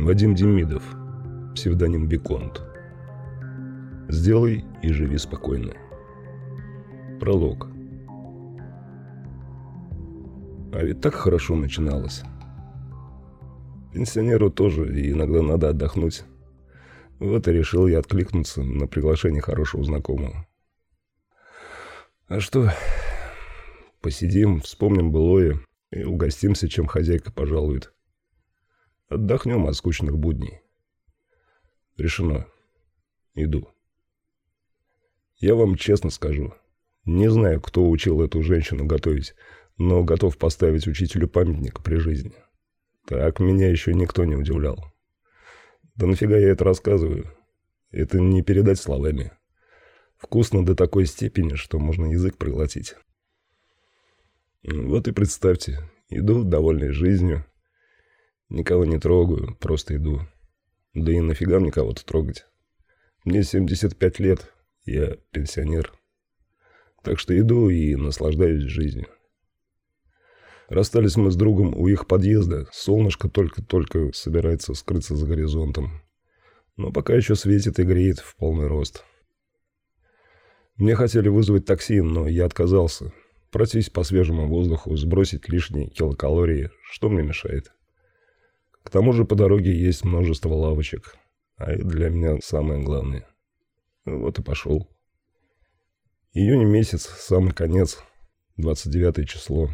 Вадим Демидов, псевдоним Виконт. Сделай и живи спокойно. Пролог. А ведь так хорошо начиналось. Пенсионеру тоже иногда надо отдохнуть. Вот и решил я откликнуться на приглашение хорошего знакомого. А что, посидим, вспомним былое и угостимся, чем хозяйка пожалует. Отдохнем от скучных будней. Решено. Иду. Я вам честно скажу, не знаю, кто учил эту женщину готовить, но готов поставить учителю памятник при жизни. Так меня еще никто не удивлял. Да нафига я это рассказываю? Это не передать словами. Вкусно до такой степени, что можно язык проглотить. Вот и представьте, иду довольный жизнью, никого не трогаю, просто иду. Да и нафига мне кого-то трогать? Мне 75 лет, я пенсионер. Так что иду и наслаждаюсь жизнью. Расстались мы с другом у их подъезда. Солнышко только-только собирается скрыться за горизонтом. Но пока еще светит и греет в полный рост. Мне хотели вызвать такси, но я отказался. Пройтись по свежему воздуху, сбросить лишние килокалории. Что мне мешает? К тому же по дороге есть множество лавочек. А это для меня самое главное. Вот и пошел. Июнь месяц, самый конец. 29 число.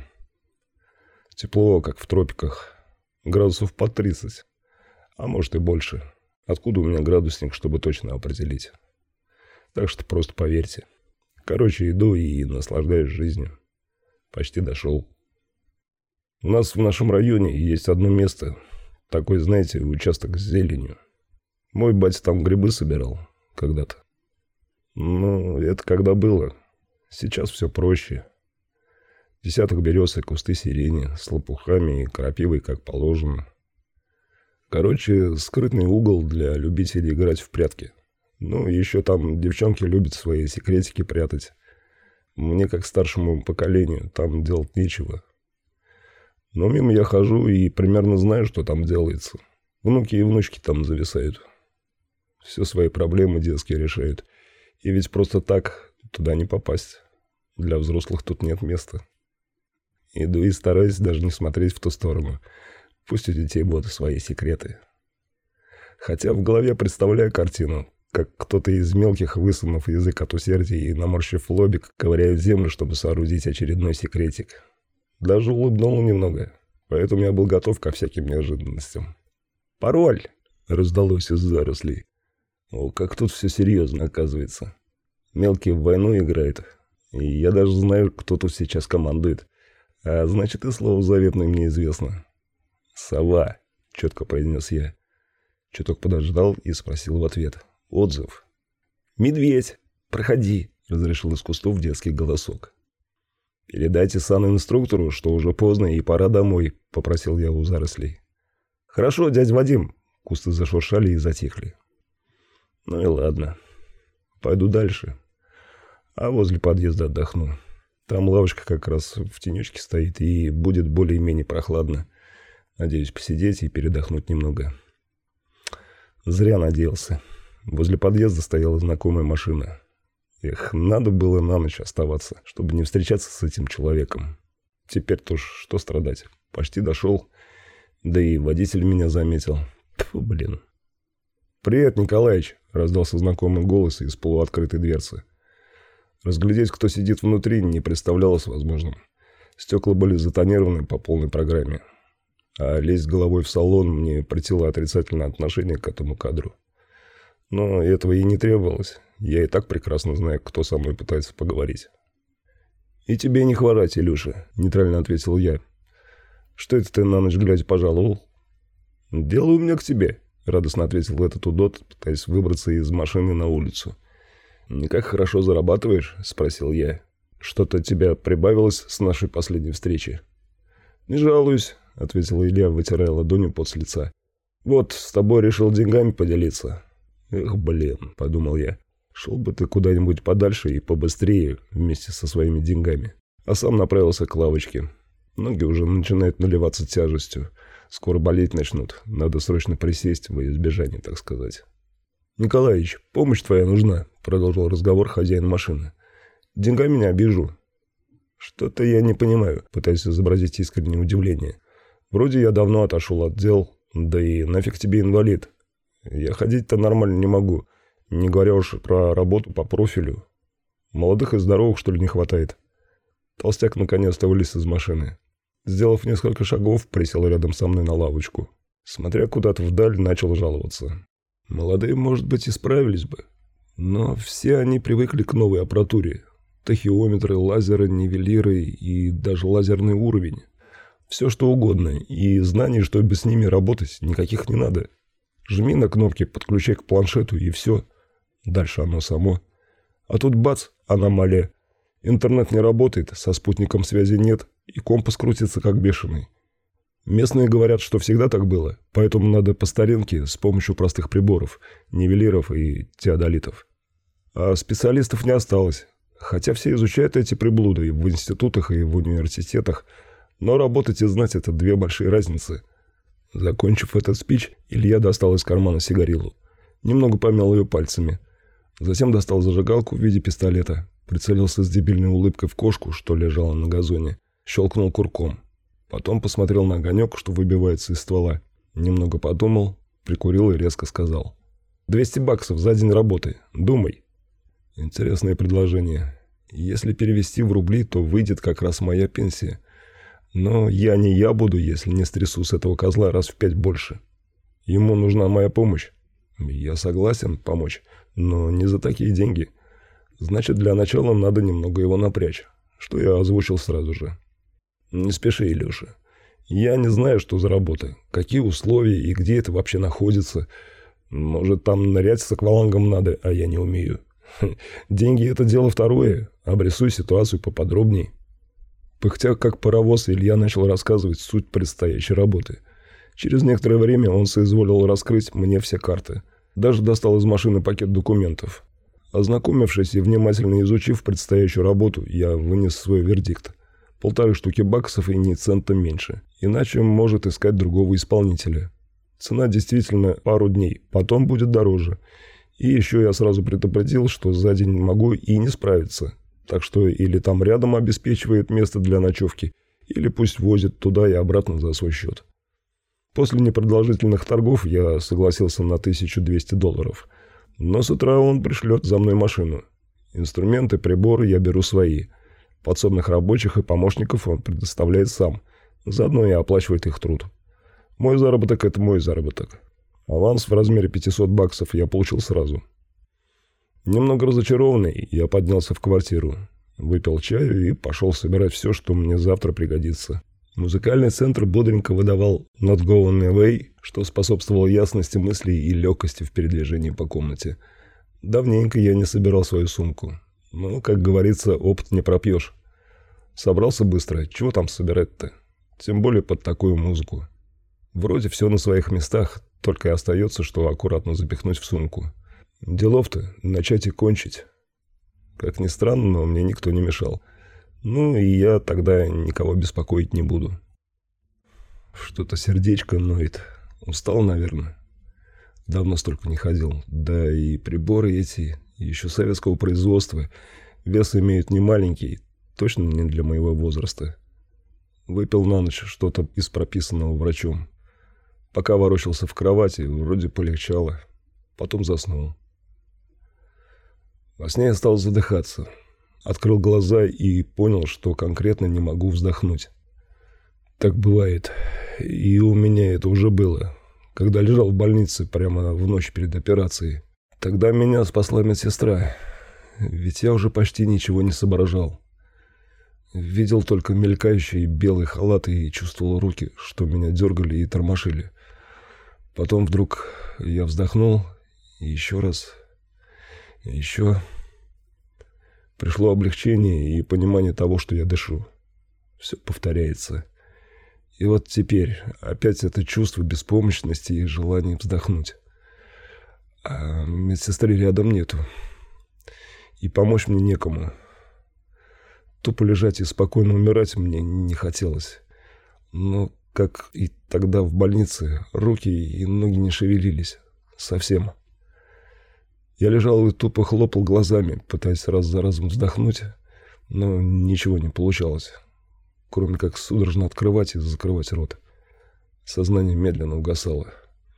Тепло, как в тропиках. Градусов под 30. А может и больше. Откуда у меня градусник, чтобы точно определить? Так что просто поверьте. Короче, иду и наслаждаюсь жизнью. Почти дошел. У нас в нашем районе есть одно место. Такой, знаете, участок с зеленью. Мой батя там грибы собирал когда-то. Ну, это когда было. Сейчас все проще. Десяток берез и кусты сирени с лопухами и крапивой, как положено. Короче, скрытный угол для любителей играть в прятки. Ну, еще там девчонки любят свои секретики прятать. Мне, как старшему поколению, там делать нечего. Но мимо я хожу и примерно знаю, что там делается. Внуки и внучки там зависают. Все свои проблемы детские решают. И ведь просто так туда не попасть. Для взрослых тут нет места. Иду и стараюсь даже не смотреть в ту сторону. Пусть у детей будут свои секреты. Хотя в голове представляю картину, как кто-то из мелких, высунув язык от усердия и наморщив лобик, ковыряет землю, чтобы соорудить очередной секретик. Даже улыбнул немного, поэтому я был готов ко всяким неожиданностям. «Пароль!» — раздалось из зарослей. О, как тут все серьезно, оказывается. Мелкие в войну играют, и я даже знаю, кто тут сейчас командует. А значит, и слово заветное мне известно. «Сова», — четко произнес я. Чуток подождал и спросил в ответ. «Отзыв». «Медведь, проходи», — разрешил из кустов детский голосок. «Передайте санинструктору, что уже поздно и пора домой», — попросил я у зарослей. «Хорошо, дядя Вадим». Кусты зашуршали и затихли. Ну и ладно. Пойду дальше. А возле подъезда отдохну. Там лавочка как раз в тенечке стоит, и будет более-менее прохладно. Надеюсь посидеть и передохнуть немного. Зря надеялся. Возле подъезда стояла знакомая машина. Эх, надо было на ночь оставаться, чтобы не встречаться с этим человеком. Теперь-то уж что страдать. Почти дошел. Да и водитель меня заметил. Тьфу, блин. «Привет, Николаич!» — раздался знакомый голос из полуоткрытой дверцы. Разглядеть, кто сидит внутри, не представлялось возможным. Стекла были затонированы по полной программе. А лезть головой в салон мне претило отрицательное отношение к этому кадру. Но этого и не требовалось. Я и так прекрасно знаю, кто со мной пытается поговорить. «И тебе не хворать, Илюша», — нейтрально ответил я. «Что это ты на ночь глядя пожаловал?» «Дело у меня к тебе», — радостно ответил этот удот, пытаясь выбраться из машины на улицу. «Никак хорошо зарабатываешь?» — спросил я. «Что-то тебя прибавилось с нашей последней встречи?» «Не жалуюсь», — ответил Илья, вытирая ладонью пот с лица. «Вот, с тобой решил деньгами поделиться». «Эх, блин», — подумал я. «Шел бы ты куда-нибудь подальше и побыстрее вместе со своими деньгами». А сам направился к лавочке. Ноги уже начинают наливаться тяжестью. Скоро болеть начнут. Надо срочно присесть во избежание, так сказать. «Николаич, помощь твоя нужна», — продолжил разговор хозяин машины. «Деньгами не обижу». «Что-то я не понимаю», — пытаюсь изобразить искреннее удивление. «Вроде я давно отошел от дел, да и нафиг тебе инвалид. Я ходить-то нормально не могу, не говоря уж про работу по профилю. Молодых и здоровых, что ли, не хватает?» Толстяк наконец-то вылез из машины. Сделав несколько шагов, присел рядом со мной на лавочку. Смотря куда-то вдаль, начал жаловаться. Молодые, может быть, и справились бы, но все они привыкли к новой аппаратуре. Тахиометры, лазеры, нивелиры и даже лазерный уровень. Все что угодно, и знаний, чтобы с ними работать, никаких не надо. Жми на кнопки, подключай к планшету и все. Дальше оно само. А тут бац, аномалия. Интернет не работает, со спутником связи нет, и компас крутится как бешеный. Местные говорят, что всегда так было, поэтому надо по старинке с помощью простых приборов, нивелиров и теодолитов. А специалистов не осталось, хотя все изучают эти приблуды и в институтах, и в университетах, но работать и знать – это две большие разницы. Закончив этот спич, Илья достал из кармана сигарилу, немного помял ее пальцами, затем достал зажигалку в виде пистолета, прицелился с дебильной улыбкой в кошку, что лежала на газоне, щелкнул курком. Потом посмотрел на огонек, что выбивается из ствола. Немного подумал, прикурил и резко сказал. $200 за день работы. Думай. Интересное предложение. Если перевести в рубли, то выйдет как раз моя пенсия. Но я не я буду, если не стрясу с этого козла раз в 5 больше. Ему нужна моя помощь. Я согласен помочь, но не за такие деньги. Значит, для начала надо немного его напрячь, что я озвучил сразу же. Не спеши, Илюша. Я не знаю, что за работа, какие условия и где это вообще находится. Может, там нырять с аквалангом надо, а я не умею. Деньги – это дело второе. Обрисуй ситуацию поподробней. Пыхтя как паровоз, Илья начал рассказывать суть предстоящей работы. Через некоторое время он соизволил раскрыть мне все карты. Даже достал из машины пакет документов. Ознакомившись и внимательно изучив предстоящую работу, я вынес свой вердикт. 1,5 штуки баксов и ни цента меньше. Иначе может искать другого исполнителя. Цена действительно пару дней, потом будет дороже. И еще я сразу предупредил, что за день могу и не справиться. Так что или там рядом обеспечивает место для ночевки, или пусть возит туда и обратно за свой счет. После непродолжительных торгов я согласился на $1200. Но с утра он пришлет за мной машину. Инструменты, приборы я беру свои. Подсобных рабочих и помощников он предоставляет сам. Заодно и оплачивает их труд. Мой заработок – это мой заработок. Аванс в размере $500 я получил сразу. Немного разочарованный, я поднялся в квартиру. Выпил чаю и пошел собирать все, что мне завтра пригодится. Музыкальный центр бодренько выдавал «Not Going Away», что способствовало ясности мыслей и легкости в передвижении по комнате. Давненько я не собирал свою сумку. Но, как говорится, опыт не пропьешь. Собрался быстро, чего там собирать-то? Тем более под такую музыку. Вроде все на своих местах, только и остается, что аккуратно запихнуть в сумку. Делов-то начать и кончить. Как ни странно, но мне никто не мешал. Ну и я тогда никого беспокоить не буду. Что-то сердечко ноет. Устал, наверное. Давно столько не ходил. Да и приборы эти, еще советского производства, вес имеют немаленький, точно не для моего возраста. Выпил на ночь что-то из прописанного врачом. Пока ворочался в кровати, вроде полегчало. Потом заснул. Во сне я стал задыхаться. Открыл глаза и понял, что конкретно не могу вздохнуть. Так бывает. И у меня это уже было, когда лежал в больнице прямо в ночь перед операцией. Тогда меня спасла медсестра, ведь я уже почти ничего не соображал. Видел только мелькающие белые халаты и чувствовал руки, что меня дергали и тормошили. Потом вдруг я вздохнул, и еще раз, и еще. Пришло облегчение и понимание того, что я дышу. Все повторяется. И вот теперь опять это чувство беспомощности и желание вздохнуть. А медсестры рядом нету. И помочь мне некому. Тупо лежать и спокойно умирать мне не хотелось. Но как и тогда в больнице, руки и ноги не шевелились. Совсем. Я лежал и тупо хлопал глазами, пытаясь раз за разом вздохнуть, но ничего не получалось, кроме как судорожно открывать и закрывать рот. Сознание медленно угасало.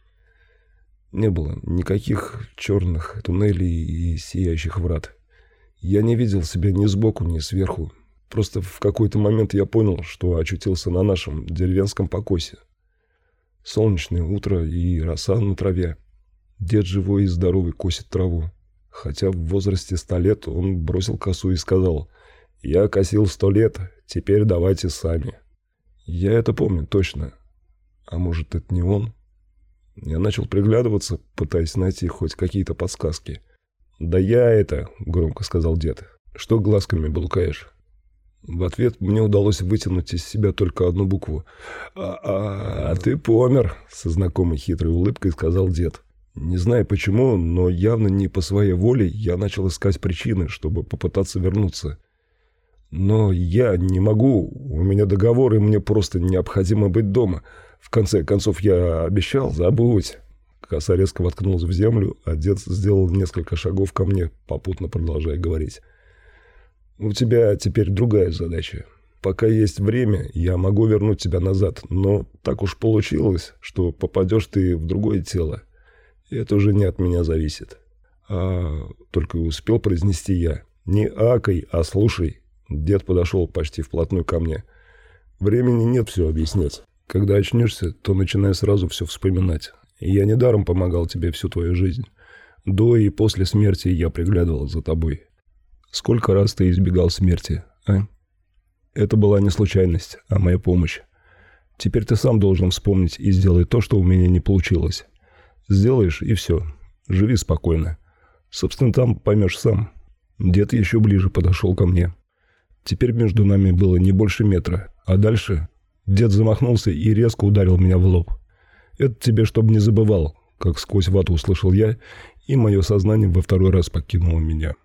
Не было никаких черных туннелей и сияющих врат. Я не видел себя ни сбоку, ни сверху. Просто в какой-то момент я понял, что очутился на нашем деревенском покосе. Солнечное утро и роса на траве. Дед живой и здоровый косит траву. Хотя в возрасте 100 лет он бросил косу и сказал: «Я косил 100 лет, теперь давайте сами». Я это помню точно. А может, это не он? Я начал приглядываться, пытаясь найти хоть какие-то подсказки. «Да я это», — громко сказал дед. «Что глазками блукаешь?» В ответ мне удалось вытянуть из себя только одну букву. «А ты помер», — со знакомой хитрой улыбкой сказал дед. Не знаю почему, но явно не по своей воле я начал искать причины, чтобы попытаться вернуться. Но я не могу, у меня договор, и мне просто необходимо быть дома. В конце концов, я обещал, забудь. Коса резко воткнулась в землю, а дед сделал несколько шагов ко мне, попутно продолжая говорить. У тебя теперь другая задача. Пока есть время, я могу вернуть тебя назад, но так уж получилось, что попадешь ты в другое тело. И это уже не от меня зависит. Только успел произнести я. Не акай, а слушай. Дед подошел почти вплотную ко мне. Времени нет все объяснять. Когда очнешься, то начинай сразу все вспоминать. Я недаром помогал тебе всю твою жизнь. До и после смерти я приглядывал за тобой. Сколько раз ты избегал смерти, а? Это была не случайность, а моя помощь. Теперь ты сам должен вспомнить и сделать то, что у меня не получилось. Сделаешь, и все. Живи спокойно. Собственно, там поймешь сам. Дед еще ближе подошел ко мне. Теперь между нами было не больше метра, а дальше дед замахнулся и резко ударил меня в лоб. «Это тебе, чтобы не забывал», как сквозь вату услышал я, и мое сознание во второй раз покинуло меня.